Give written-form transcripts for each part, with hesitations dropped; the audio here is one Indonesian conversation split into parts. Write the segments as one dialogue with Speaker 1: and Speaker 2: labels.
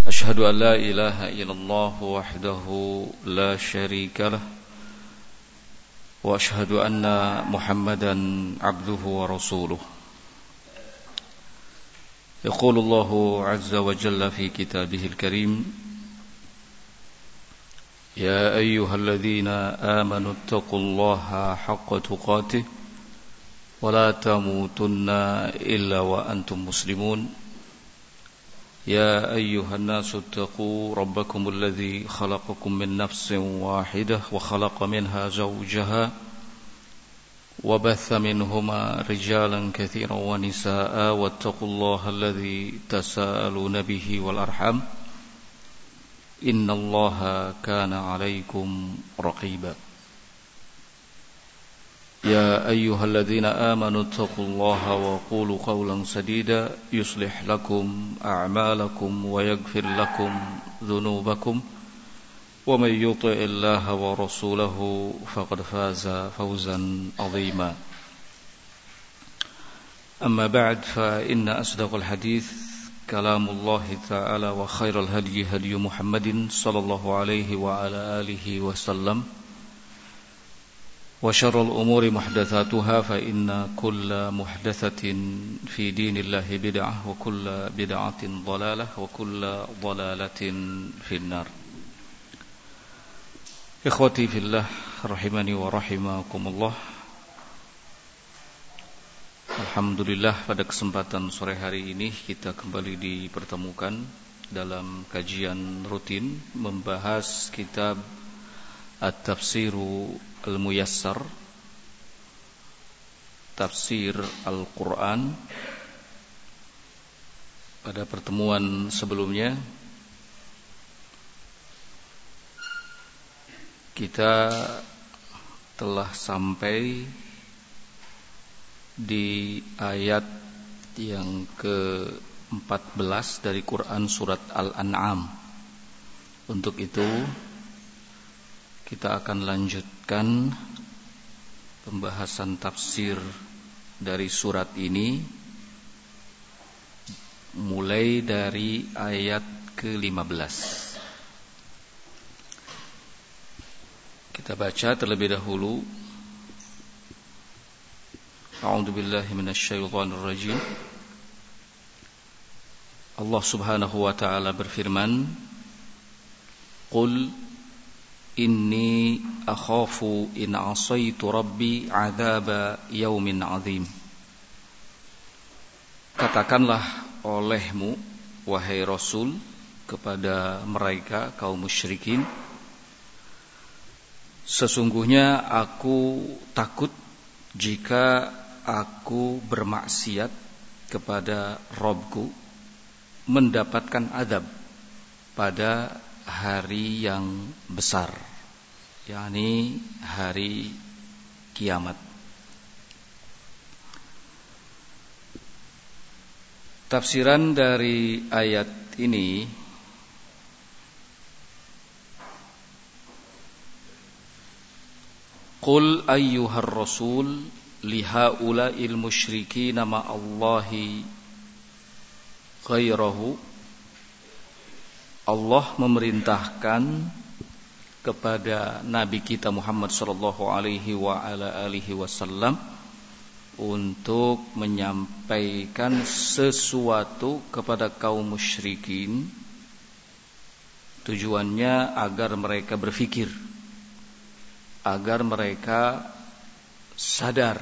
Speaker 1: أشهد أن لا إله إلا الله وحده لا شريك له وأشهد أن محمدا عبده ورسوله يقول الله عز وجل في كتابه الكريم يا أيها الذين آمنوا اتقوا الله حق تقاته ولا تموتن إلا وأنتم مسلمون يا أيها الناس اتقوا ربكم الذي خلقكم من نفس واحدة وخلق منها زوجها وبث منهما رجالا كثيرا ونساء واتقوا الله الذي تساءلون به والأرحام إن الله كان عليكم رقيبا يا أيها الذين آمنوا اتقوا الله وقولوا قولا سديدا يصلح لكم أعمالكم ويغفر لكم ذنوبكم ومن يطع الله ورسوله فقد فاز فوزا عظيما أما بعد فإن أصدق الحديث كلام الله تعالى وخير الهدي هدي محمد صلى الله عليه وعلى آله وسلم وشر الأمور محدثاتها فإن كل محدثة في دين الله بدعة وكل بدعة ضلالة وكل ضلالة في النار. Ikhwati fillah rahimani wa rahimakumullah. Alhamdulillah, pada kesempatan sore hari ini kita kembali dipertemukan dalam kajian rutin membahas kitab At-Tafsiru Al-Muyassar, Tafsir Al-Quran. Pada pertemuan sebelumnya kita telah sampai di ayat yang ke-14 dari Quran surat Al-An'am. Untuk itu kita akan lanjutkan pembahasan tafsir dari surat ini mulai dari ayat ke-15. Kita baca terlebih dahulu. A'udzu billahi minasyaitonir rajim. Allah Subhanahu wa taala berfirman, "Qul inni akhafu in asaitu rabbi adzaba yaumin azim." Katakanlah olehmu wahai Rasul kepada mereka kaum musyrikin, sesungguhnya aku takut jika aku bermaksiat kepada Rabbku mendapatkan azab pada hari yang besar, yakni hari kiamat. Tafsiran dari ayat ini Qul ayyuhar rasul lihaula'il musyrikin ma'allahi ghairahu. Allah memerintahkan kepada Nabi kita Muhammad sallallahu alaihi wa ala alihi wasallam untuk menyampaikan sesuatu kepada kaum musyrikin, tujuannya agar mereka berfikir, agar mereka sadar.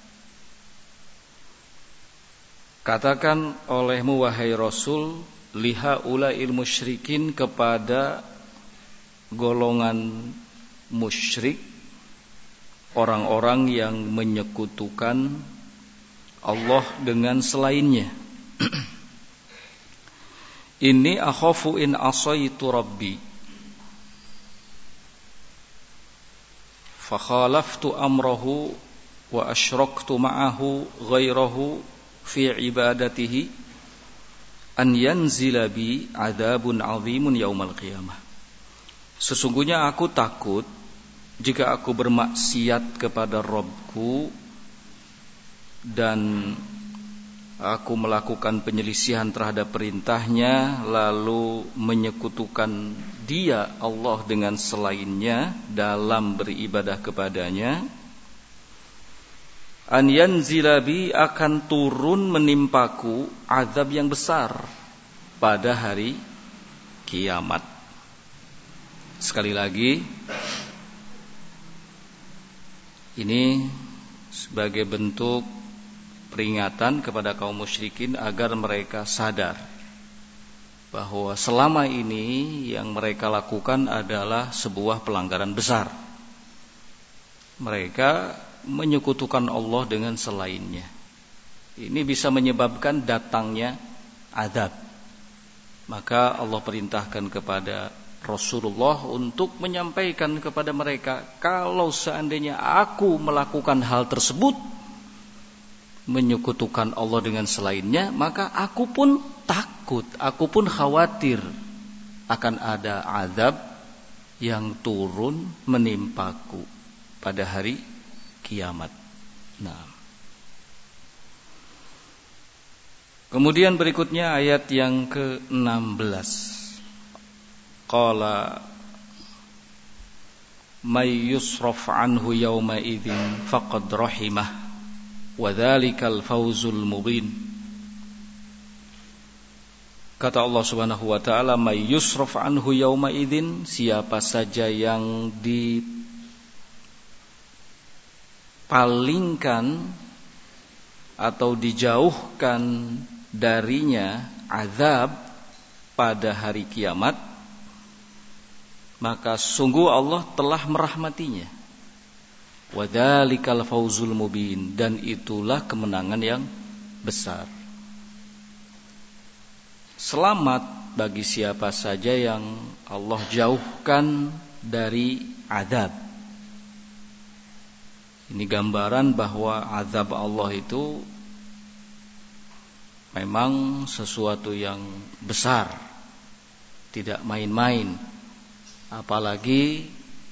Speaker 1: Katakan olehmu wahai Rasul lihaula'il musyrikin, kepada golongan musyrik, orang-orang yang menyekutukan Allah dengan selainnya. Inni akhafu in asaitu rabbi fakhalaftu amrahu wa asyraktu ma'ahu ghairahu fi ibadatihi an yanzila bi adzabun 'azimun yaumal qiyamah. Sesungguhnya aku takut jika aku bermaksiat kepada Rabbku dan aku melakukan penyelisihan terhadap perintahnya, lalu menyekutukan dia Allah dengan selainnya dalam beribadah kepadanya, an yanzila bi, akan turun menimpaku azab yang besar pada hari kiamat. Sekali lagi, ini sebagai bentuk peringatan kepada kaum musyrikin agar mereka sadar bahwa selama ini yang mereka lakukan adalah sebuah pelanggaran besar. Mereka menyekutukan Allah dengan selainnya. Ini bisa menyebabkan datangnya azab. Maka Allah perintahkan kepada Rasulullah untuk menyampaikan kepada mereka, kalau seandainya aku melakukan hal tersebut, menyekutukan Allah dengan selainnya, maka aku pun takut, aku pun khawatir akan ada azab yang turun menimpaku pada hari kiamat. Nah, kemudian berikutnya ayat yang ke-16. Qala may yusraf anhu yawma idzin faqad rahimah wa dzalikal fawzul mubin. Kata Allah Subhanahu wa taala, may yusraf anhu yawma idzin, siapa saja yang dipalingkan atau dijauhkan darinya azab pada hari kiamat, maka sungguh Allah telah merahmatinya. Wa dzalikal fawzul mubin, dan itulah kemenangan yang besar. Selamat bagi siapa saja yang Allah jauhkan dari azab. Ini gambaran bahwa azab Allah itu memang sesuatu yang besar, tidak main-main. Apalagi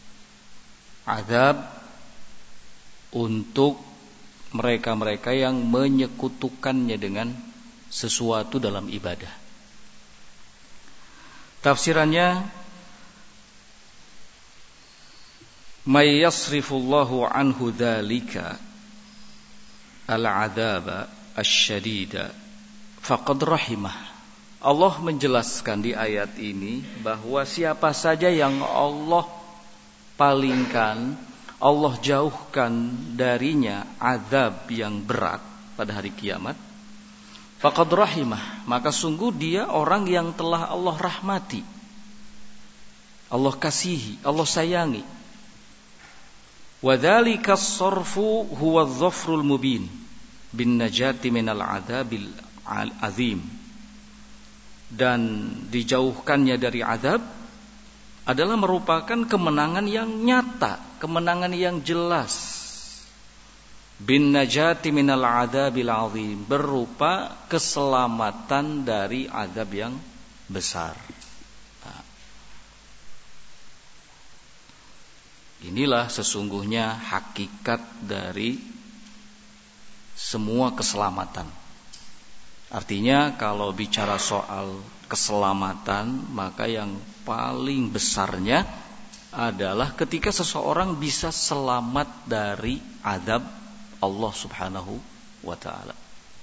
Speaker 1: azab untuk mereka-mereka yang menyekutukannya dengan sesuatu dalam ibadah. Tafsirannya, may yasrifullahu anhu dzalika al-'adzaba asy-syadida faqad rahimah. Allah menjelaskan di ayat ini bahwa siapa saja yang Allah palingkan, Allah jauhkan darinya azab yang berat pada hari kiamat, faqad rahimah, maka sungguh dia orang yang telah Allah rahmati, Allah kasihi, Allah sayangi. Wa dzalikas sarfu huwa adh-dhafrul mubin bin najati minal adzabil azim. Dan dijauhkannya dari azab adalah merupakan kemenangan yang nyata, kemenangan yang jelas. Bin najati minal adzabil azim, berupa keselamatan dari azab yang besar. Nah, inilah sesungguhnya hakikat dari semua keselamatan. Artinya kalau bicara soal keselamatan, maka yang paling besarnya adalah ketika seseorang bisa selamat dari azab Allah Subhanahu wa ta'ala.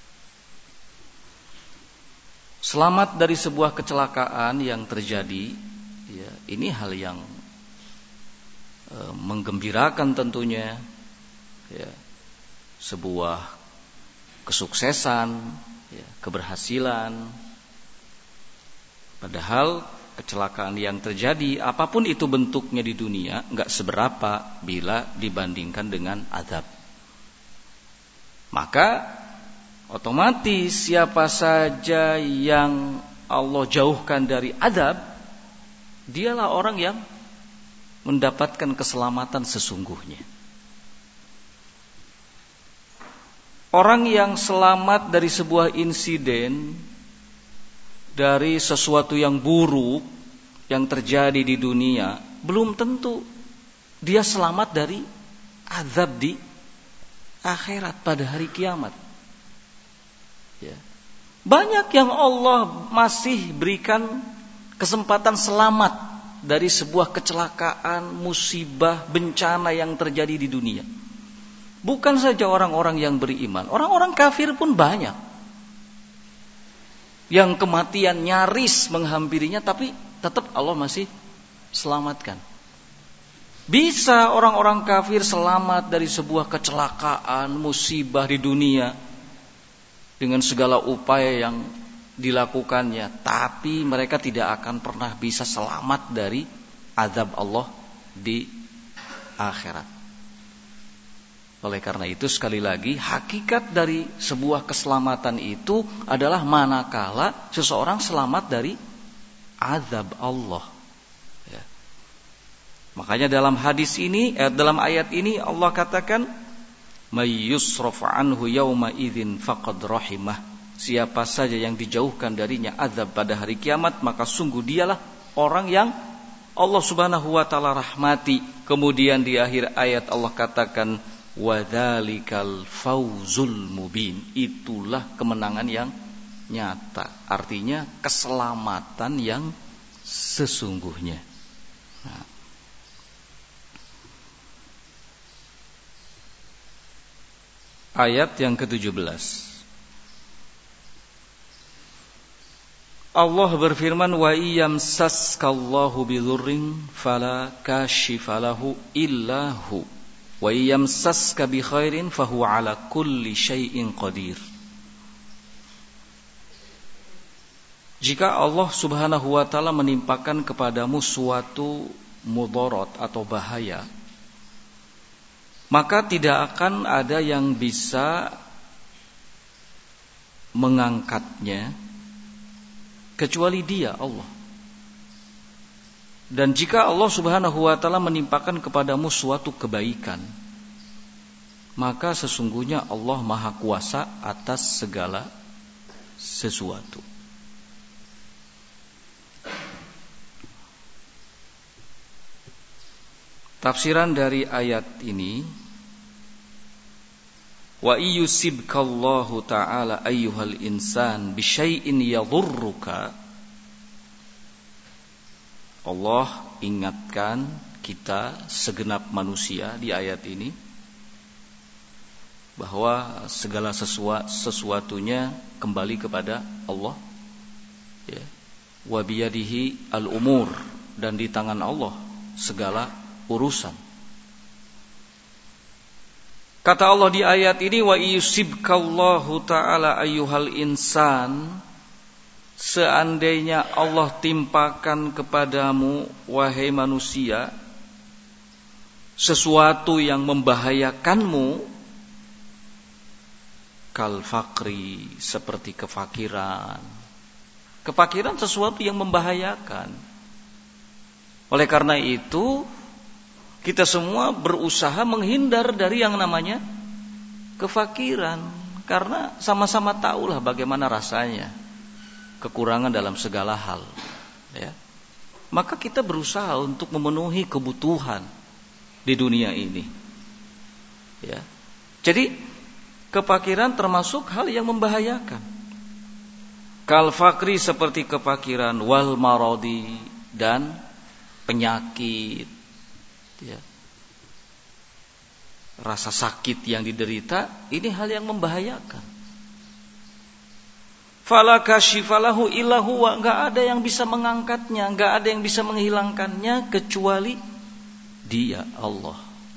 Speaker 1: Selamat dari sebuah kecelakaan yang terjadi, ya, ini hal yang menggembirakan tentunya, ya, sebuah kesuksesan, ya, keberhasilan. Padahal kecelakaan yang terjadi, apapun itu bentuknya di dunia, enggak seberapa bila dibandingkan dengan azab. Maka otomatis siapa saja yang Allah jauhkan dari azab, dialah orang yang mendapatkan keselamatan sesungguhnya. Orang yang selamat dari sebuah insiden, dari sesuatu yang buruk yang terjadi di dunia, belum tentu dia selamat dari azab di akhirat pada hari kiamat. Ya. Banyak yang Allah masih berikan kesempatan selamat dari sebuah kecelakaan, musibah, bencana yang terjadi di dunia. Bukan saja orang-orang yang beriman, orang-orang kafir pun banyak yang kematian nyaris menghampirinya, tapi tetap Allah masih selamatkan. Bisa orang-orang kafir selamat dari sebuah kecelakaan, musibah di dunia dengan segala upaya yang dilakukannya, tapi mereka tidak akan pernah bisa selamat dari azab Allah di akhirat. Oleh karena itu, sekali lagi, hakikat dari sebuah keselamatan itu adalah manakala seseorang selamat dari azab Allah. Ya. Makanya dalam hadis ini, dalam ayat ini Allah katakan, "May yusraf anhu yauma idzin faqad rahimah." Siapa saja yang dijauhkan darinya azab pada hari kiamat, maka sungguh dialah orang yang Allah Subhanahu wa taala rahmati. Kemudian di akhir ayat Allah katakan, "Wadzalikal fauzul mubin." Itulah kemenangan yang nyata. Artinya keselamatan yang sesungguhnya. Nah. Ayat yang ke-17. Allah berfirman, "Wa iyamsaskallahu bidhurrin fala kashifalahu illahu wa iyamsaska bi khairin fahuwa ala kulli syai'in qadir." Jika Allah Subhanahu wa taala menimpakan kepadamu suatu mudarat atau bahaya, maka tidak akan ada yang bisa mengangkatnya kecuali Dia, Allah. Dan jika Allah Subhanahu wa taala menimpakan kepadamu suatu kebaikan, maka sesungguhnya Allah Maha Kuasa atas segala sesuatu. Tafsiran dari ayat ini, wa iyyusibkallahu ta'ala ayyuhal insan bisyai'in yadhurruka. Allah ingatkan kita segenap manusia di ayat ini bahwa segala sesuatunya kembali kepada Allah, ya. Wa biyadihi al-umur, dan di tangan Allah segala urusan. Kata Allah di ayat ini, wa yusibkallahu ta'ala ayyuhal insan, seandainya Allah timpakan kepadamu wahai manusia sesuatu yang membahayakanmu, kal fakri, seperti kefakiran. Kefakiran sesuatu yang membahayakan. Oleh karena itu, kita semua berusaha menghindar dari yang namanya kefakiran, karena sama-sama tahulah bagaimana rasanya kekurangan dalam segala hal, ya. Maka kita berusaha untuk memenuhi kebutuhan di dunia ini, ya. Jadi kefakiran termasuk hal yang membahayakan. Kal fakri, seperti kefakiran, wal maradi, dan penyakit, ya. Rasa sakit yang diderita, ini hal yang membahayakan. Fala kashifalahu illa huwa, enggak ada yang bisa mengangkatnya, enggak ada yang bisa menghilangkannya kecuali Dia, Allah.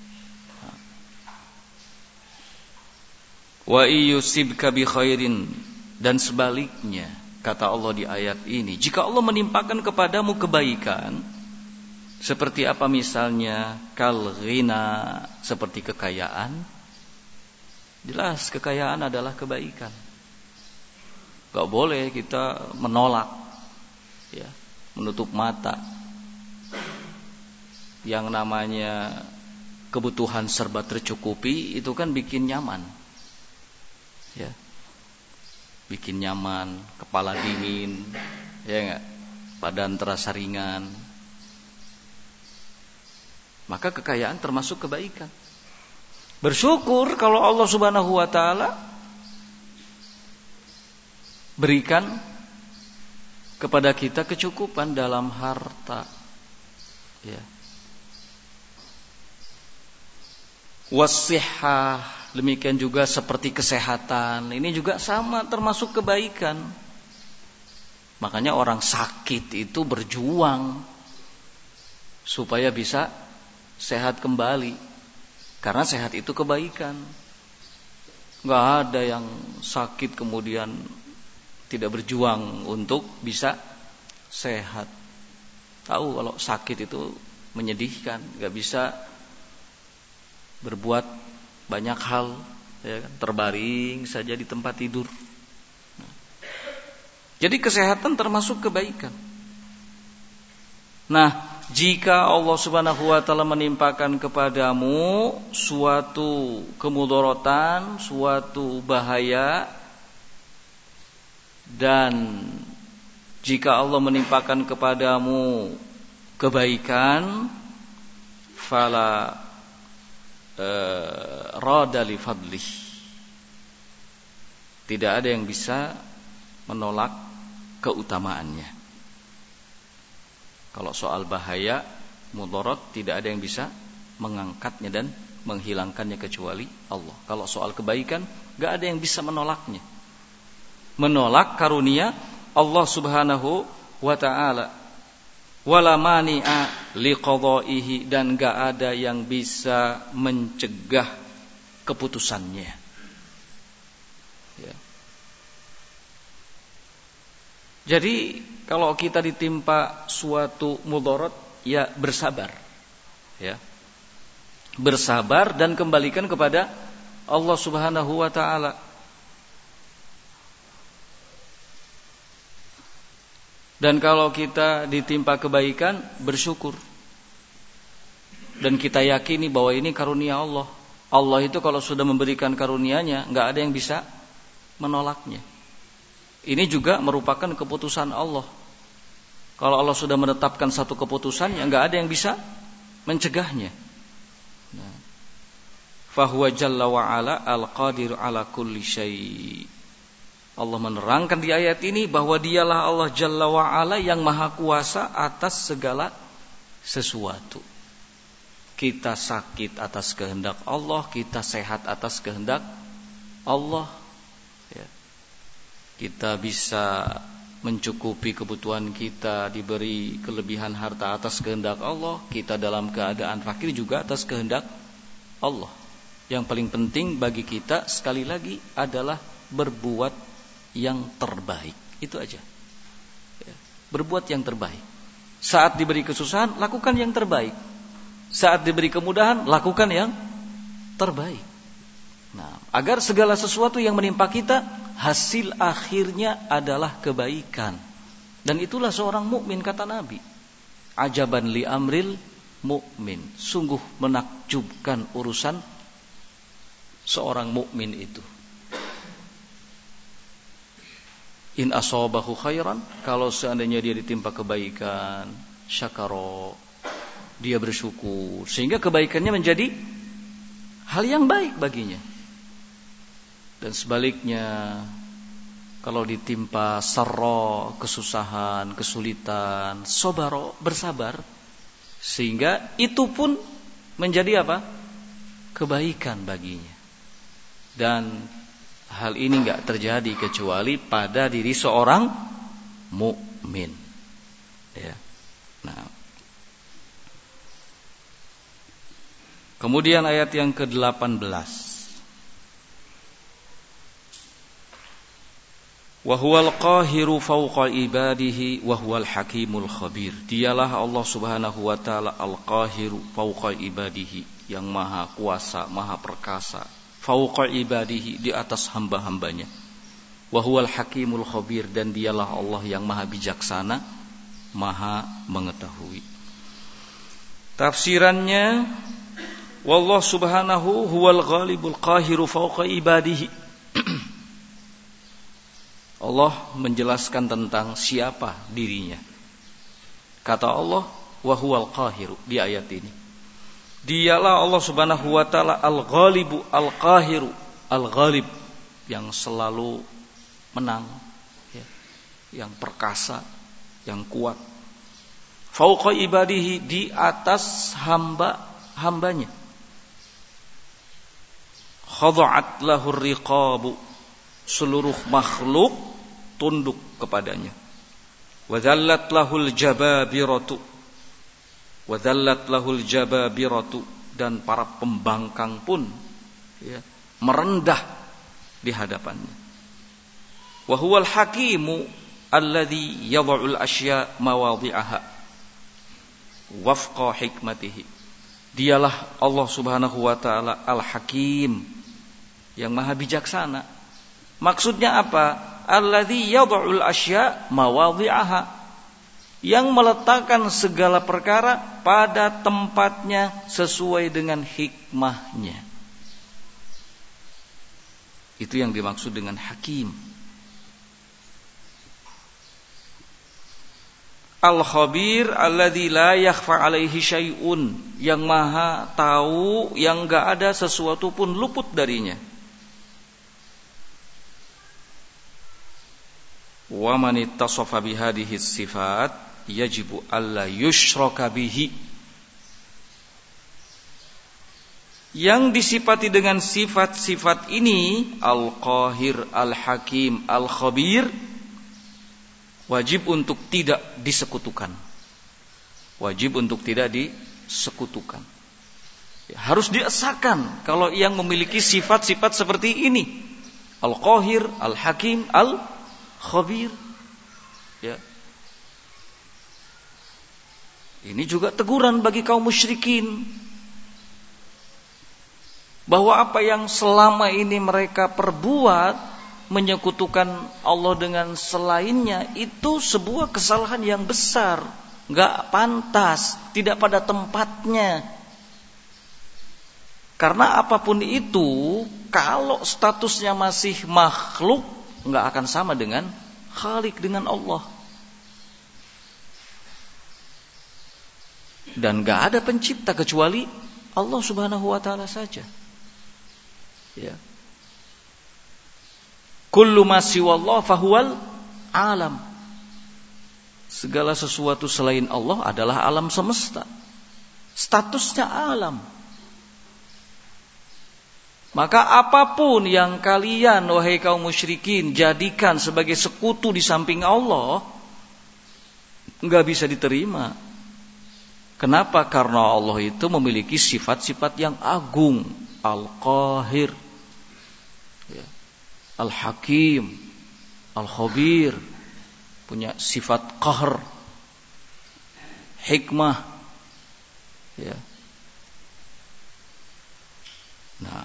Speaker 1: Wa iyyusibka bi khairin, dan sebaliknya, kata Allah di ayat ini, jika Allah menimpakan kepadamu kebaikan, seperti apa misalnya? Kal ghina, seperti kekayaan. Jelas kekayaan adalah kebaikan. Gak boleh kita menolak, ya, menutup mata. Yang namanya kebutuhan serba tercukupi itu kan bikin nyaman, ya, bikin nyaman, kepala dingin, ya enggak, badan terasa ringan. Maka kekayaan termasuk kebaikan. Bersyukur kalau Allah Subhanahu wa taala berikan kepada kita kecukupan dalam harta, ya. Wasihah, demikian juga seperti kesehatan, ini juga sama termasuk kebaikan. Makanya orang sakit itu berjuang supaya bisa sehat kembali, karena sehat itu kebaikan. Nggak ada yang sakit kemudian tidak berjuang untuk bisa sehat. Tahu kalau sakit itu menyedihkan, nggak bisa berbuat banyak hal, ya kan? Terbaring saja di tempat tidur. Jadi kesehatan termasuk kebaikan. Nah, jika Allah Subhanahu wa taala menimpakan kepadamu suatu kemudaratan, suatu bahaya, dan jika Allah menimpakan kepadamu kebaikan, fala rada li fadlih, tidak ada yang bisa menolak keutamaannya. Kalau soal bahaya, mudarat, tidak ada yang bisa mengangkatnya dan menghilangkannya kecuali Allah. Kalau soal kebaikan, gak ada yang bisa menolaknya, menolak karunia Allah Subhanahu wa ta'ala. Wala mani'a liqadaihi, dan gak ada yang bisa mencegah keputusannya, ya. Jadi kalau kita ditimpa suatu mudarat, ya bersabar, ya. Bersabar dan kembalikan kepada Allah Subhanahu wa ta'ala. Dan kalau kita ditimpa kebaikan, bersyukur. Dan kita yakini bahwa ini karunia Allah. Allah itu kalau sudah memberikan karunia-Nya, gak ada yang bisa menolaknya. Ini juga merupakan keputusan Allah. Kalau Allah sudah menetapkan satu keputusan, ya gak ada yang bisa mencegahnya. Fahuwa jalla wa'ala al-qadir ala kulli syai'. Allah menerangkan di ayat ini bahwa dialah Allah Jalla wa'ala yang maha kuasa atas segala sesuatu. Kita sakit atas kehendak Allah, kita sehat atas kehendak Allah, ya. Kita bisa mencukupi kebutuhan kita, diberi kelebihan harta atas kehendak Allah. Kita dalam keadaan fakir juga atas kehendak Allah. Yang paling penting bagi kita sekali lagi adalah berbuat yang terbaik, itu aja, ya. Berbuat yang terbaik. Saat diberi kesusahan, lakukan yang terbaik. Saat diberi kemudahan, lakukan yang terbaik. Nah, agar segala sesuatu yang menimpa kita, hasil akhirnya adalah kebaikan. Dan itulah seorang mukmin, kata Nabi. Ajaban li amril mukmin. Sungguh menakjubkan urusan seorang mukmin itu. In asabahu khairan, kalau seandainya dia ditimpa kebaikan, syakara, dia bersyukur, sehingga kebaikannya menjadi hal yang baik baginya. Dan sebaliknya, kalau ditimpa sarra, kesusahan, kesulitan, sobaro, bersabar, sehingga itu pun menjadi apa? Kebaikan baginya. Dan hal ini enggak terjadi kecuali pada diri seorang mukmin, ya. Nah, kemudian ayat yang ke-18. Wa huwal qahiru fawqa ibadihi wa huwal hakimul khabir. Dialah Allah Subhanahu wa taala al-qahiru fawqa ibadihi, yang maha kuasa, maha perkasa, fauqa ibadihi, di atas hamba-hambanya. Wa huwal hakimul khabir, dan dialah Allah yang maha bijaksana, maha mengetahui. Tafsirannya, wallahu subhanahu huwal ghalibul qahiru fauqa ibadihi. Allah menjelaskan tentang siapa dirinya. Kata Allah, wa huwal qahiru, di ayat ini. Dialah Allah Subhanahu wa taala al-ghalibu al-qahiru, al-ghalib, yang selalu menang, yang perkasa, yang kuat. Fauqa ibadihi, di atas hambanya. Khada'at lahur riqabu, seluruh makhluk tunduk kepadanya. Wa dzallat lahul jababiratu, wa dzallat lahul jababiratu, dan para pembangkang pun ya, merendah di hadapannya. Wa huwal hakimu alladzi yad'ul asya mawadhi'aha wafqa hikmatihi. Dialah Allah Subhanahu wa taala Al-Hakim, yang maha bijaksana. Maksudnya apa? Alladzi yad'ul asya mawadhi'aha, yang meletakkan segala perkara pada tempatnya sesuai dengan hikmahnya. Itu yang dimaksud dengan hakim. Al-Khabir alladzi la yakhfa alaihi syai'un, yang maha tahu, yang enggak ada sesuatu pun luput darinya. Wa man ittasafa bihadhihi sifat yajibu alla yushraka bihi, yang disifati dengan sifat-sifat ini, Al-Qahir, Al-Hakim, Al-Khabir, wajib untuk tidak disekutukan. Wajib untuk tidak disekutukan. Ya, harus diesakan kalau yang memiliki sifat-sifat seperti ini. Al-Qahir, Al-Hakim, Al-Khabir. Ya. Ini juga teguran bagi kaum musyrikin, bahwa apa yang selama ini mereka perbuat, menyekutukan Allah dengan selainnya, itu sebuah kesalahan yang besar, enggak pantas, tidak pada tempatnya. Karena apapun itu, kalau statusnya masih makhluk, enggak akan sama dengan Khalik, dengan Allah. Dan enggak ada pencipta kecuali Allah Subhanahu wa taala saja. Ya. Kullu ma siwallah fahuwal alam. Segala sesuatu selain Allah adalah alam semesta. Statusnya alam. Maka apapun yang kalian, wahai kaum musyrikin, jadikan sebagai sekutu di samping Allah, enggak bisa diterima. Kenapa? Karena Allah itu memiliki sifat-sifat yang agung. Al-Qahir, ya, Al-Hakim, Al-Khabir, punya sifat qahr, hikmah, ya. Nah,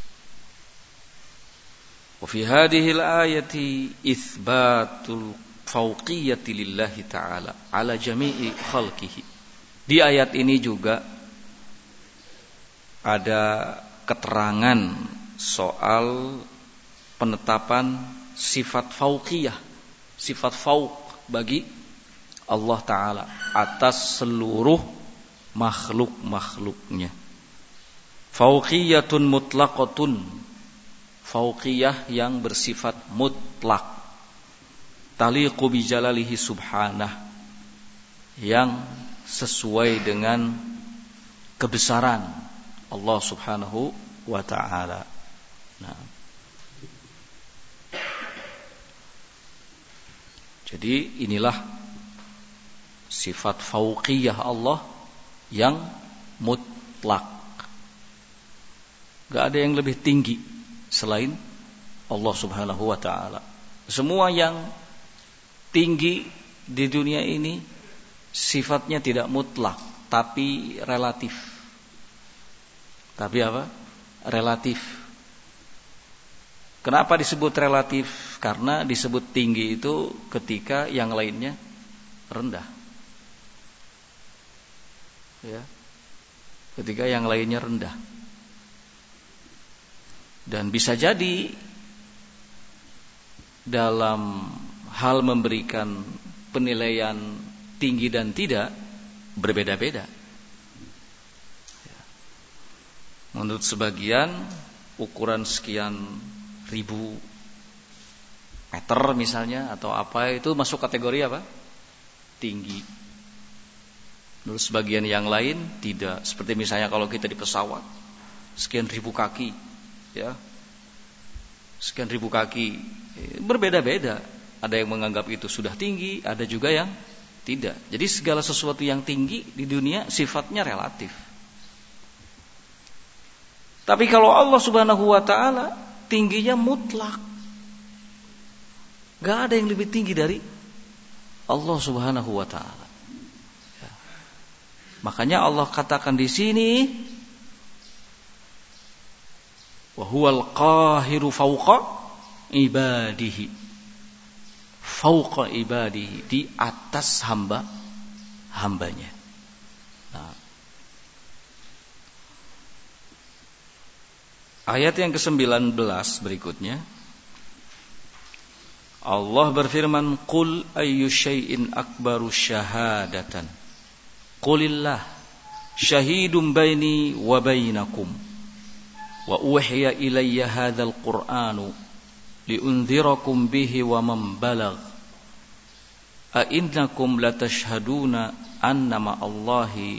Speaker 1: wa fi hadhihi al-ayati itsbatul fawqiyyati lillahi ta'ala ala jami'i khalqihi. Di ayat ini juga ada keterangan soal penetapan sifat fauqiyah, sifat fauq bagi Allah Ta'ala atas seluruh makhluk-makhluknya. Fauqiyatun mutlaqatun, fauqiyah yang bersifat mutlak, taliqu bijalalihi subhanah, yang sesuai dengan kebesaran Allah Subhanahu wa ta'ala. Nah, jadi inilah sifat fauqiyah Allah yang mutlak. Gak ada yang lebih tinggi selain Allah Subhanahu wa ta'ala. Semua yang tinggi di dunia ini sifatnya tidak mutlak, tapi relatif. Tapi apa? Relatif. Kenapa disebut relatif? Karena disebut tinggi itu ketika yang lainnya rendah. Ya. Ketika yang lainnya rendah. Dan bisa jadi dalam hal memberikan penilaian tinggi dan tidak berbeda-beda. Menurut sebagian ukuran sekian ribu meter misalnya atau apa, itu masuk kategori apa? Tinggi. Menurut sebagian yang lain tidak. Seperti misalnya kalau kita di pesawat, sekian ribu kaki, ya, sekian ribu kaki, berbeda-beda. Ada yang menganggap itu sudah tinggi, ada juga yang tidak. Jadi segala sesuatu yang tinggi di dunia sifatnya relatif. Tapi kalau Allah Subhanahu wa taala tingginya mutlak. Gak ada yang lebih tinggi dari Allah Subhanahu wa taala. Ya. Makanya Allah katakan di sini, wa huwal qahiru fawqa ibadihi. Fawqa ibadihi, di atas hambanya. Nah. Ayat yang ke-19 berikutnya, Allah berfirman, qul ayyu syai'in akbaru syahadatan, qulillah syahidun baini wa bainakum wa uhiya ilayya hadzal qur'anu liunzirakum bihi wa man balagh a innakum latashhaduna anna ma'allahi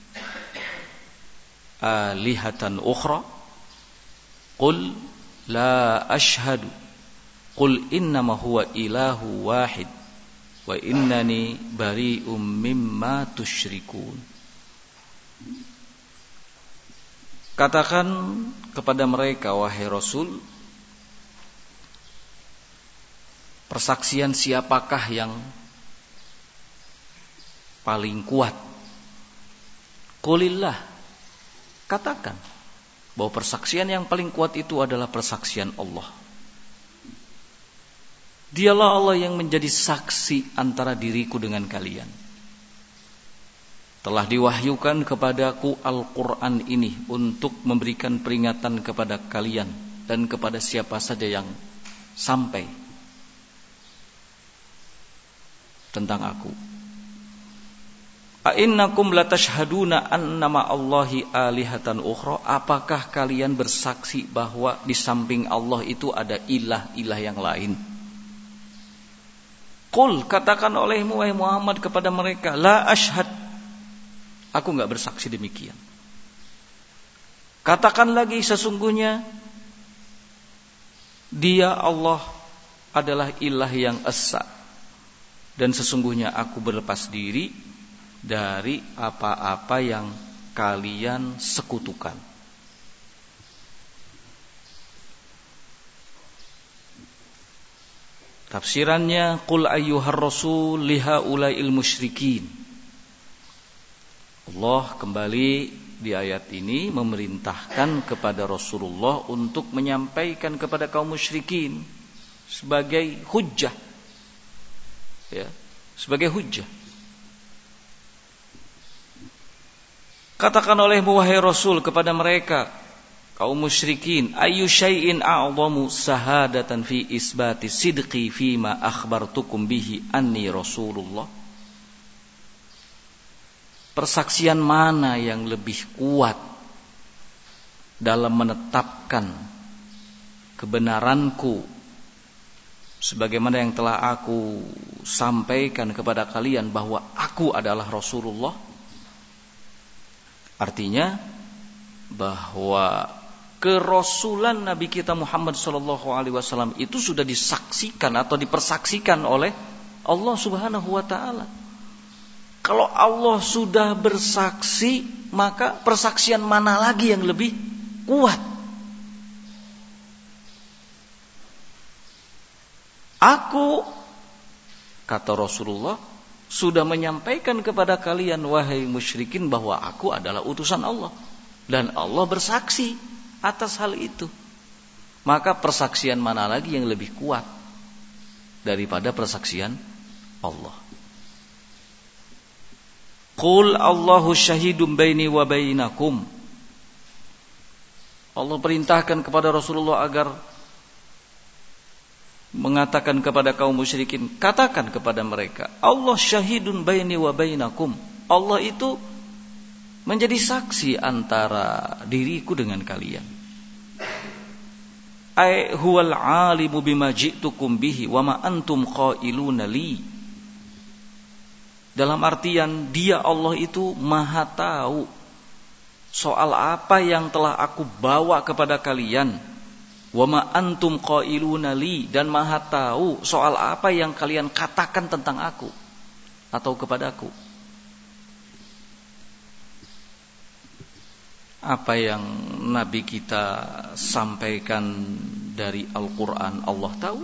Speaker 1: alihatan ukhra qul la ashhadu qul innama huwa ilahu wahid wa innani bari'um mimma tusyrikun. Katakan kepada mereka, wahai Rasul, persaksian siapakah yang paling kuat? Qulillah, katakan bahwa persaksian yang paling kuat itu adalah persaksian Allah. Dialah Allah yang menjadi saksi antara diriku dengan kalian. Telah diwahyukan kepadaku Al-Quran ini untuk memberikan peringatan kepada kalian dan kepada siapa saja yang sampai tentang aku. A'innakum latashhaduna annama Allahi alihatan ukhra. Apakah kalian bersaksi bahwa di samping Allah itu ada ilah-ilah yang lain? Qul, katakan olehmu wahai Muhammad kepada mereka, la ashhad, aku enggak bersaksi demikian. Katakan lagi, sesungguhnya Dia Allah adalah ilah yang esa, dan sesungguhnya aku berlepas diri dari apa-apa yang kalian sekutukan. Tafsirannya, qul ayyuhar rasul lihaula'il musyrikin. Allah kembali di ayat ini memerintahkan kepada Rasulullah untuk menyampaikan kepada kaum musyrikin sebagai hujjah, ya, sebagai hujjah. Katakan olehmu wahai Rasul kepada mereka kaum musyrikin, ayyu syai'in a'zamu sahadatan fi isbati sidqi fima akhbartukum bihi anni Rasulullah. Persaksian mana yang lebih kuat dalam menetapkan kebenaranku sebagaimana yang telah aku sampaikan kepada kalian bahwa aku adalah Rasulullah? Artinya bahwa kerasulan Nabi kita Muhammad SAW itu sudah disaksikan atau dipersaksikan oleh Allah Subhanahu wa taala. Kalau Allah sudah bersaksi, maka persaksian mana lagi yang lebih kuat? Aku, kata Rasulullah, sudah menyampaikan kepada kalian wahai musyrikin bahwa aku adalah utusan Allah, dan Allah bersaksi atas hal itu. Maka persaksian mana lagi yang lebih kuat daripada persaksian Allah? Qul Allahu syahidun baini wa bainakum. Allah perintahkan kepada Rasulullah agar mengatakan kepada kaum musyrikin, katakan kepada mereka, Allah syahidun baini wa bainakum. Allah itu menjadi saksi antara diriku dengan kalian. ay huwal alimu bima ji'tukum bihi wa ma antum qailuna li. Dalam artian dia Allah itu maha tahu soal apa yang telah aku bawa kepada kalian. Wa ma antum qailuna li, dan maha tahu soal apa yang kalian katakan tentang aku atau kepadaku. Apa yang Nabi kita sampaikan dari Al-Quran Allah tahu.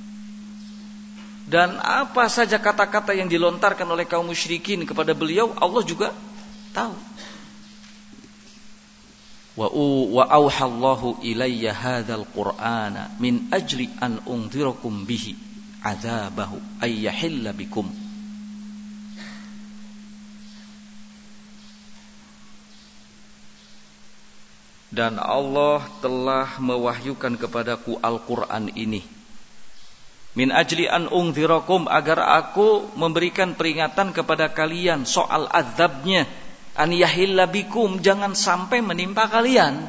Speaker 1: Dan apa saja kata-kata yang dilontarkan oleh kaum musyrikin kepada beliau Allah juga tahu. Wa auhallahu ilayya hadzal qur'ana min ajli an undhirakum bihi adzabahu ay yahilla bikum. Dan Allah telah mewahyukan kepadaku Al-Quran ini min ajli an ungdzirakum, agar aku memberikan peringatan kepada kalian soal azabnya, an yahilla bikum, jangan sampai menimpa kalian.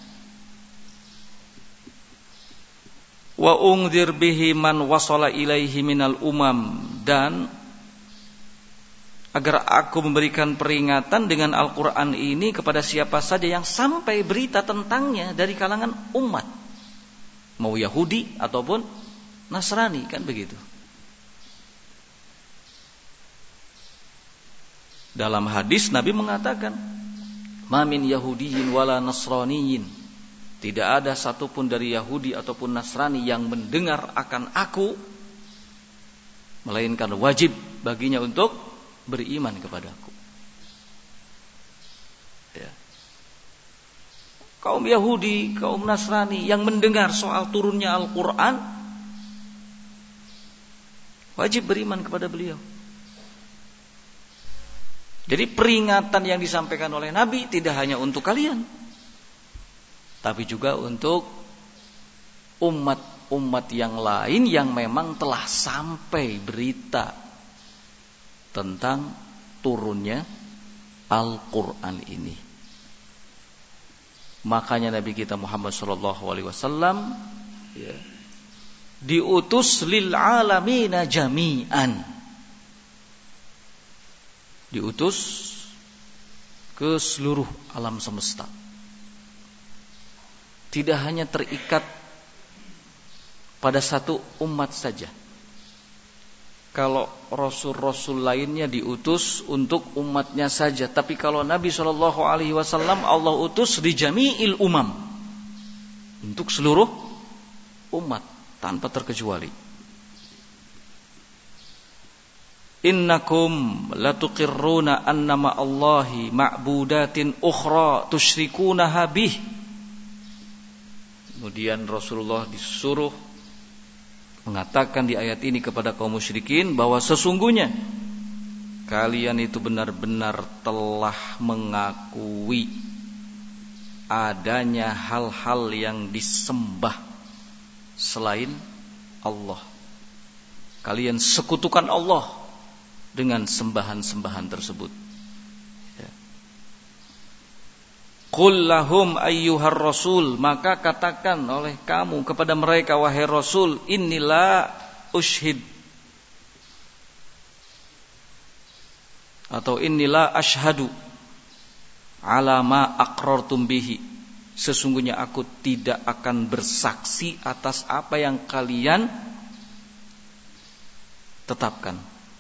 Speaker 1: Wa ungdzir bihi man wasala ilaihi minal umam, dan agar aku memberikan peringatan dengan Al-Quran ini kepada siapa saja yang sampai berita tentangnya dari kalangan umat, mau Yahudi ataupun Nasrani, kan begitu. Dalam hadis Nabi mengatakan, ma min Yahudiyin wala Nasraniyin, tidak ada satupun dari Yahudi ataupun Nasrani yang mendengar akan aku, melainkan wajib baginya untuk beriman kepadaku. Ya. Kaum Yahudi, kaum Nasrani yang mendengar soal turunnya Al-Quran, wajib beriman kepada beliau. Jadi peringatan yang disampaikan oleh Nabi tidak hanya untuk kalian, tapi juga untuk umat-umat yang lain yang memang telah sampai berita tentang turunnya Al-Quran ini. Makanya Nabi kita Muhammad SAW diutus lil alamina jami'an, diutus ke seluruh alam semesta, tidak hanya terikat pada satu umat saja. Kalau rasul-rasul lainnya diutus untuk umatnya saja, tapi kalau Nabi SAW Allah utus di jami'il umam, untuk seluruh umat tanpa terkecuali. Innakum latuqirruna annama Allahi ma'budatin ukhra tusyrikunaha bih. Kemudian Rasulullah disuruh mengatakan di ayat ini kepada kaum musyrikin bahwa sesungguhnya kalian itu benar-benar telah mengakui adanya hal-hal yang disembah selain Allah. Kalian sekutukan Allah dengan sembahan-sembahan tersebut. Qul lahum ayyuhar rasul, maka katakan oleh kamu kepada mereka, wahai Rasul, inilah ushhid, atau inilah ashhadu ala ma aqrartum bihi, sesungguhnya aku tidak akan bersaksi atas apa yang kalian tetapkan,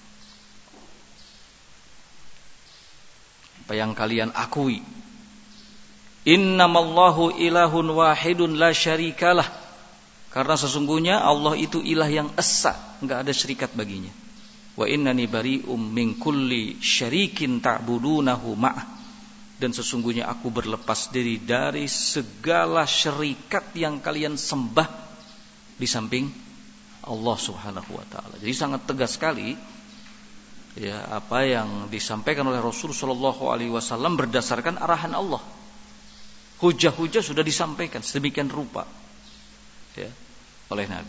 Speaker 1: apa yang kalian akui. Innamallahu ilahun wahidun la syarikalah, karena sesungguhnya Allah itu ilah yang esa, enggak ada syarikat baginya. Wa innani bari'um min kulli syarikin ta'budunahu ma'ah, dan sesungguhnya aku berlepas diri dari segala syarikat yang kalian sembah di samping Allah Subhanahu wa taala. Jadi sangat tegas sekali ya apa yang disampaikan oleh Rasul sallallahu alaihi wasallam berdasarkan arahan Allah. Hujah-hujah sudah disampaikan sedemikian rupa ya oleh Nabi.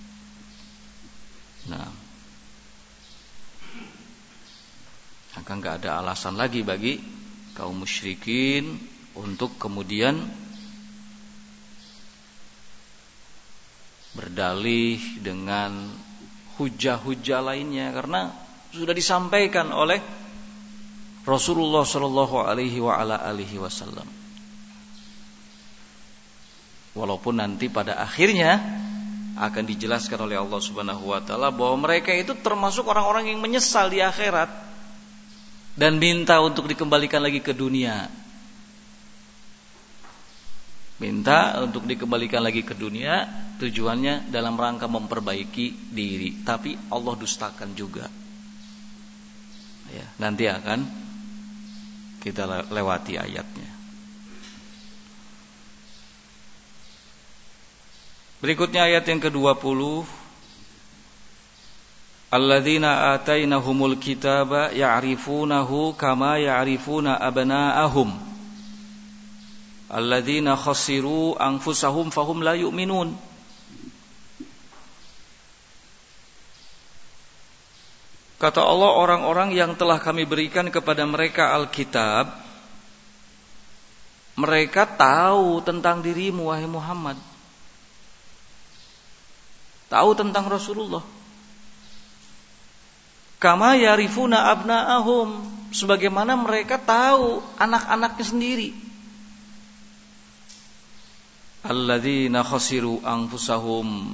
Speaker 1: Nah, maka enggak ada alasan lagi bagi kaum musyrikin untuk kemudian berdalih dengan hujah-hujah lainnya, karena sudah disampaikan oleh Rasulullah Shallallahu Alaihi Wasallam. Walaupun nanti pada akhirnya akan dijelaskan oleh Allah Subhanahu Wa Taala bahwa mereka itu termasuk orang-orang yang menyesal di akhirat dan minta untuk dikembalikan lagi ke dunia. Minta untuk dikembalikan lagi ke dunia, tujuannya dalam rangka memperbaiki diri, tapi Allah dustakan juga. Ya, nanti akan kita lewati ayatnya. Berikutnya ayat yang ke-20. Alladzina atainahumul kitaba ya'rifunahu kama ya'rifuna abna'ahum. Alladzina khasiru anfusahum fahum la yu'minun. Kata Allah, orang-orang yang telah kami berikan kepada mereka Alkitab, mereka tahu tentang dirimu wahai Muhammad, tahu tentang Rasulullah. Kama yarifuna abna'ahum, sebagaimana mereka tahu anak-anaknya sendiri. Alladzina khasiru anfusahum,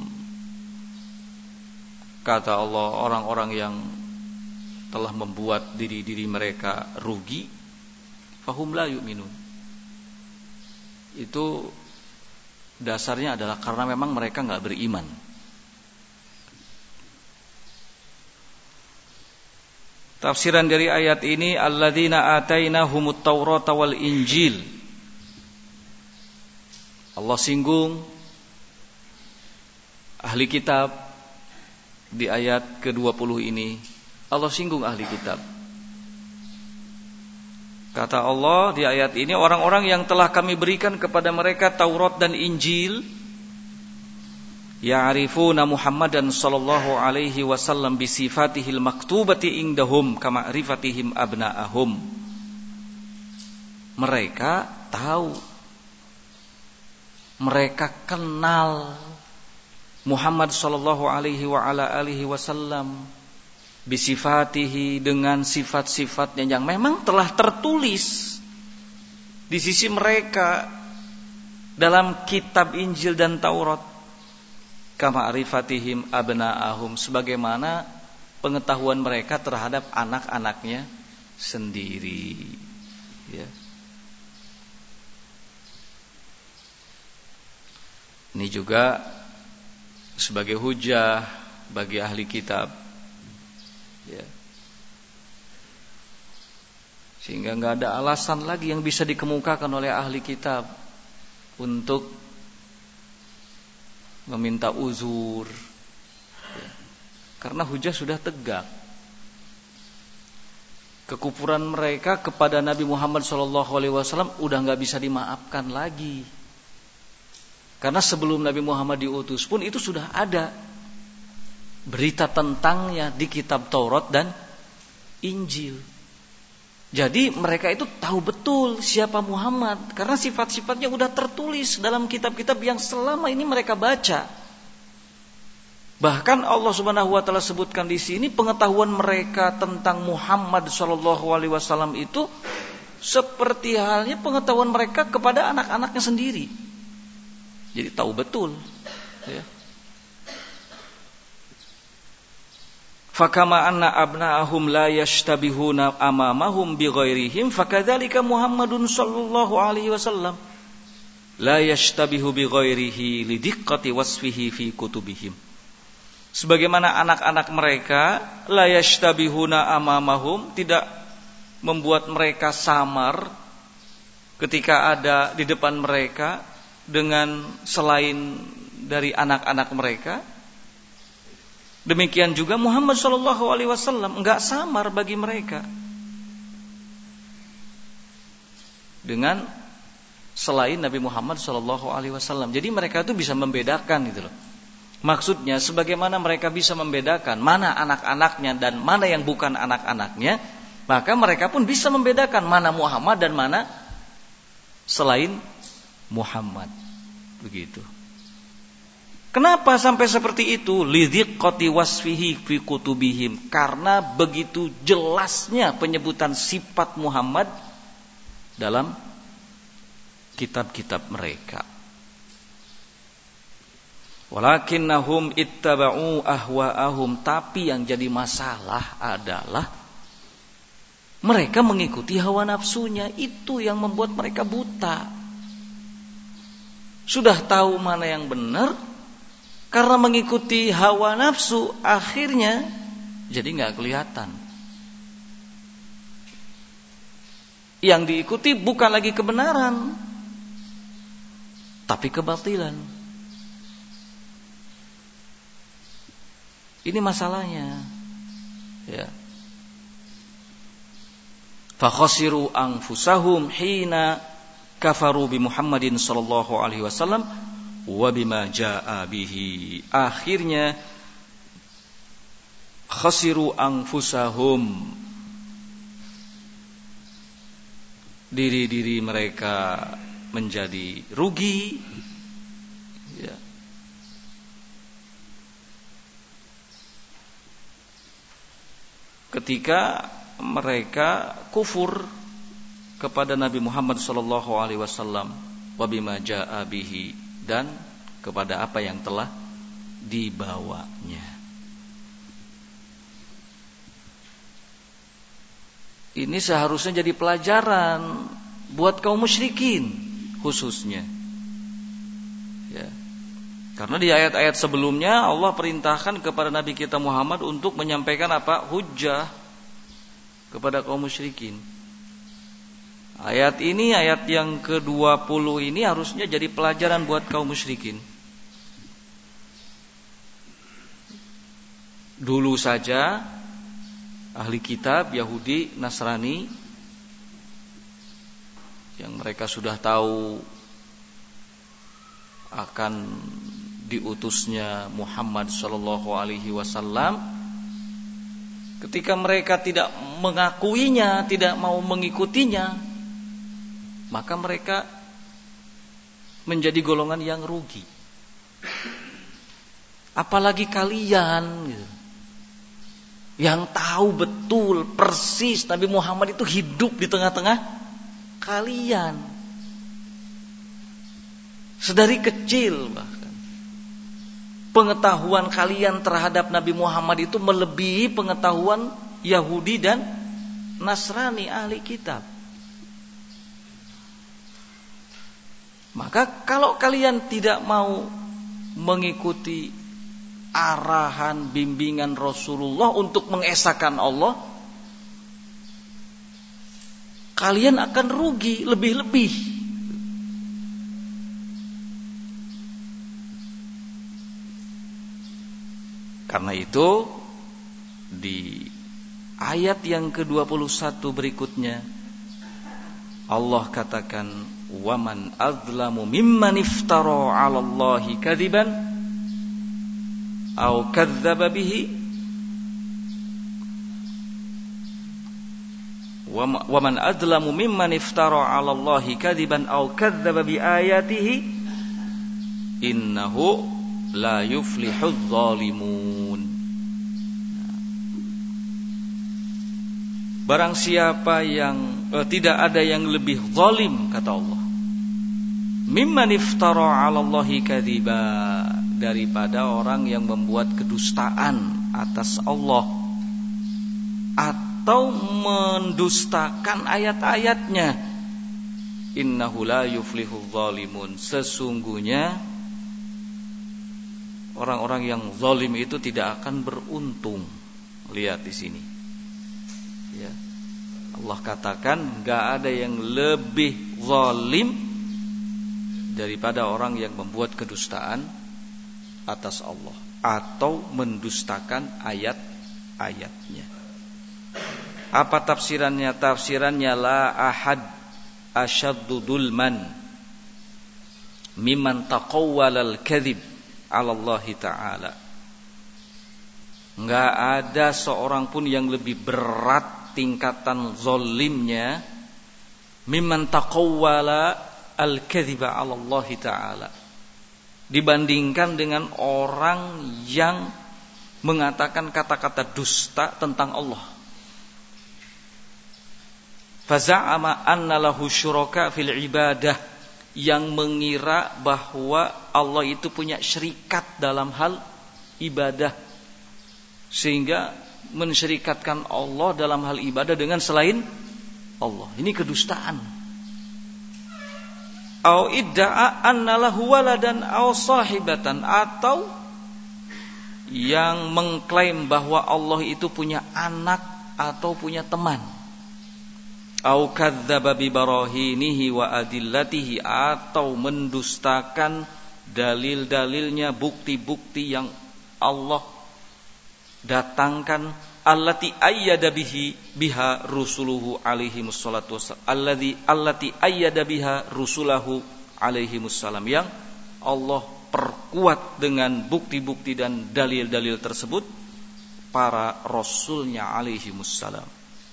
Speaker 1: kata Allah, orang-orang yang telah membuat diri-diri mereka rugi, fahum la yu'minun. Itu dasarnya adalah karena memang mereka enggak beriman. Tafsiran dari ayat ini, alladzina atainahumut taurata wal injil. Allah singgung ahli kitab di ayat ke-20 ini. Allah singgung ahli kitab. Kata Allah di ayat ini, orang-orang yang telah kami berikan kepada mereka Taurat dan Injil, ya'rifuna Muhammadan sallallahu alaihi wasallam bi sifatihil maktubati indahum kama rifatihim abna'ahum. Mereka tahu, mereka kenal Muhammad sallallahu alaihi wasallam bisifatihi, dengan sifat-sifatnya yang memang telah tertulis di sisi mereka dalam kitab Injil dan Taurat, kama arifatihim abna'ahum, sebagaimana pengetahuan mereka terhadap anak-anaknya sendiri. Ya. Ini juga sebagai hujah bagi ahli kitab, ya. Sehingga nggak ada alasan lagi yang bisa dikemukakan oleh ahli kitab untuk meminta uzur, ya. Karena hujah sudah tegak. Kekufuran mereka kepada Nabi Muhammad SAW udah nggak bisa dimaafkan lagi. Karena sebelum Nabi Muhammad diutus pun itu sudah ada berita tentangnya di kitab Taurat dan Injil. Jadi mereka itu tahu betul siapa Muhammad, karena sifat-sifatnya sudah tertulis dalam kitab-kitab yang selama ini mereka baca. Bahkan Allah Subhanahu wa taala sebutkan di sini pengetahuan mereka tentang Muhammad sallallahu alaihi wasallam itu seperti halnya pengetahuan mereka kepada anak-anaknya sendiri. Jadi tahu betul, ya. Fakama anna abna'ahum la yashtabihuna amamahum bighairihim fakadzalika Muhammadun sallallahu alaihi wasallam la yashtabihu bighairihi lidiqqati wasfihi fi kutubihim. Sebagaimana anak-anak mereka la yashtabihuna amamahum, tidak membuat mereka samar ketika ada di depan mereka dengan selain dari anak-anak mereka. Demikian juga Muhammad sallallahu alaihi wasallam enggak samar bagi mereka dengan selain Nabi Muhammad sallallahu alaihi wasallam. Jadi mereka itu bisa membedakan gitu loh. Maksudnya sebagaimana mereka bisa membedakan mana anak-anaknya dan mana yang bukan anak-anaknya, maka mereka pun bisa membedakan mana Muhammad dan mana selain Muhammad. Begitu. Kenapa sampai seperti itu? Lidhiqqati wasfihi fi kutubihim, karena begitu jelasnya penyebutan sifat Muhammad dalam kitab-kitab mereka. Walakinnahum ittaba'u ahwa'ahum, tapi yang jadi masalah adalah mereka mengikuti hawa nafsunya. Itu yang membuat mereka buta. Sudah tahu mana yang benar, karena mengikuti hawa nafsu, akhirnya jadi nggak kelihatan. Yang diikuti bukan lagi kebenaran, tapi kebatilan. Ini masalahnya. Ya. Fakhasiru anfusahum hina kafaru bi Muhammadin sallallahu alaihi wasallam wa bima jaa bihi. Akhirnya khasiru anfusahum, diri-diri mereka menjadi rugi, ya. Ketika mereka kufur kepada Nabi Muhammad sallallahu alaihi wasallam wa bima jaa bihi, dan kepada apa yang telah dibawanya. Ini seharusnya jadi pelajaran buat kaum musyrikin khususnya. Ya. Karena di ayat-ayat sebelumnya Allah perintahkan kepada Nabi kita Muhammad untuk menyampaikan apa? Hujjah kepada kaum musyrikin. Ayat ini, ayat yang ke-20 ini harusnya jadi pelajaran buat kaum musyrikin. Dulu saja ahli kitab Yahudi, Nasrani, yang mereka sudah tahu akan diutusnya Muhammad sallallahu alaihi wasallam, ketika mereka tidak mengakuinya, tidak mau mengikutinya, maka mereka menjadi golongan yang rugi. Apalagi kalian gitu, yang tahu betul persis Nabi Muhammad itu hidup di tengah-tengah kalian sedari kecil. Bahkan pengetahuan kalian terhadap Nabi Muhammad itu melebihi pengetahuan Yahudi dan Nasrani, ahli kitab. Maka kalau kalian tidak mau mengikuti arahan bimbingan Rasulullah untuk mengesahkan Allah, kalian akan rugi lebih-lebih. Karena itu di ayat yang ke-21 berikutnya Allah katakan, "Waman azlamu mimman iftara 'alallahi kadziban aw kadzdzaba bihi waman azlamu mimman iftara 'alallahi kadziban aw kadzdzaba bi ayatihi innahu la yuflihudz zalimun." Barang siapa yang tidak ada yang lebih zalim, kata Allah, mimman iftara 'alallahi kadziba, daripada orang yang membuat kedustaan atas Allah atau mendustakan ayat-ayatnya. Innahu la yuflihudz zalimun, sesungguhnya orang-orang yang zalim itu tidak akan beruntung. Lihat di sini. Ya. Allah katakan enggak ada yang lebih zalim daripada orang yang membuat kedustaan atas Allah atau mendustakan ayat-ayatnya. Apa tafsirannya? Tafsirannya, la ahad asyaddu dulman mimman taqawwalal kadzib 'ala Allah Ta'ala. Enggak ada seorang pun yang lebih berat tingkatan zalimnya mimman taqawwala al-kadziba 'ala Allah Ta'ala, dibandingkan dengan orang yang mengatakan kata-kata dusta tentang Allah. Faza'ama anna lahu syuraka fil ibadah, yang mengira bahwa Allah itu punya syirikat dalam hal ibadah, sehingga mensyirikatkan Allah dalam hal ibadah dengan selain Allah. Ini kedustaan. Au idda'a anna lahu waladan aw sahibatan, atau yang mengklaim bahwa Allah itu punya anak atau punya teman. Au kadzdzaba bi barahinihi wa adillatihi, atau mendustakan dalil-dalilnya, bukti-bukti yang Allah datangkan, allati ayyada biha rusuluhu alaihi wassalatu wassalam, allati ayyada biha rusulahu alaihi wassalam, yang Allah perkuat dengan bukti-bukti dan dalil-dalil tersebut para rasulnya alaihi wassalam.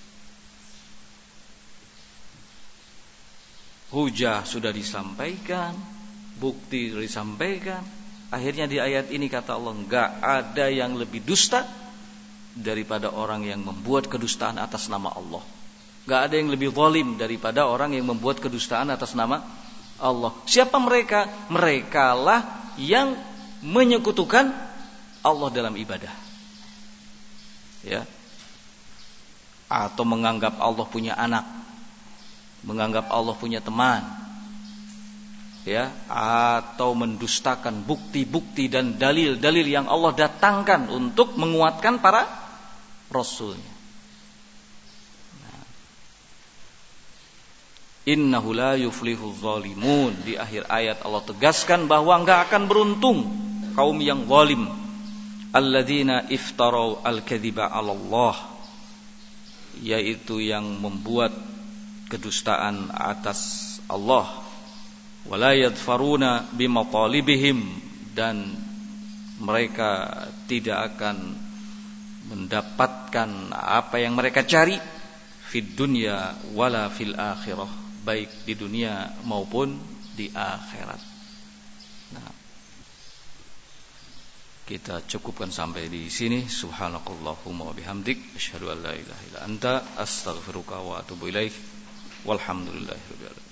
Speaker 1: Hujah sudah disampaikan, bukti sudah disampaikan. Akhirnya di ayat ini kata Allah, enggak ada yang lebih dusta daripada orang yang membuat kedustaan atas nama Allah. Enggak ada yang lebih zalim daripada orang yang membuat kedustaan atas nama Allah. Siapa mereka? Merekalah yang menyekutukan Allah dalam ibadah. Ya. Atau menganggap Allah punya anak, menganggap Allah punya teman, ya, atau mendustakan bukti-bukti dan dalil-dalil yang Allah datangkan untuk menguatkan para rasulnya. Nah. Innahu la yuflihuz zalimun. Di akhir ayat Allah tegaskan bahwa enggak akan beruntung kaum yang zalim, alladzina iftarau al-kadziba 'ala Allah, yaitu yang membuat kedustaan atas Allah. Wala yadfaruna bimatalibihim, dan mereka tidak akan mendapatkan apa yang mereka cari fid dunya wala fil akhirah, baik di dunia maupun di akhirat. Nah, kita cukupkan sampai di sini. Subhanakallahumma wa bihamdik, asyhadu an la ilaha illa anta, astaghfiruka wa atubu ilaik. Walhamdulillahirabbil alamin.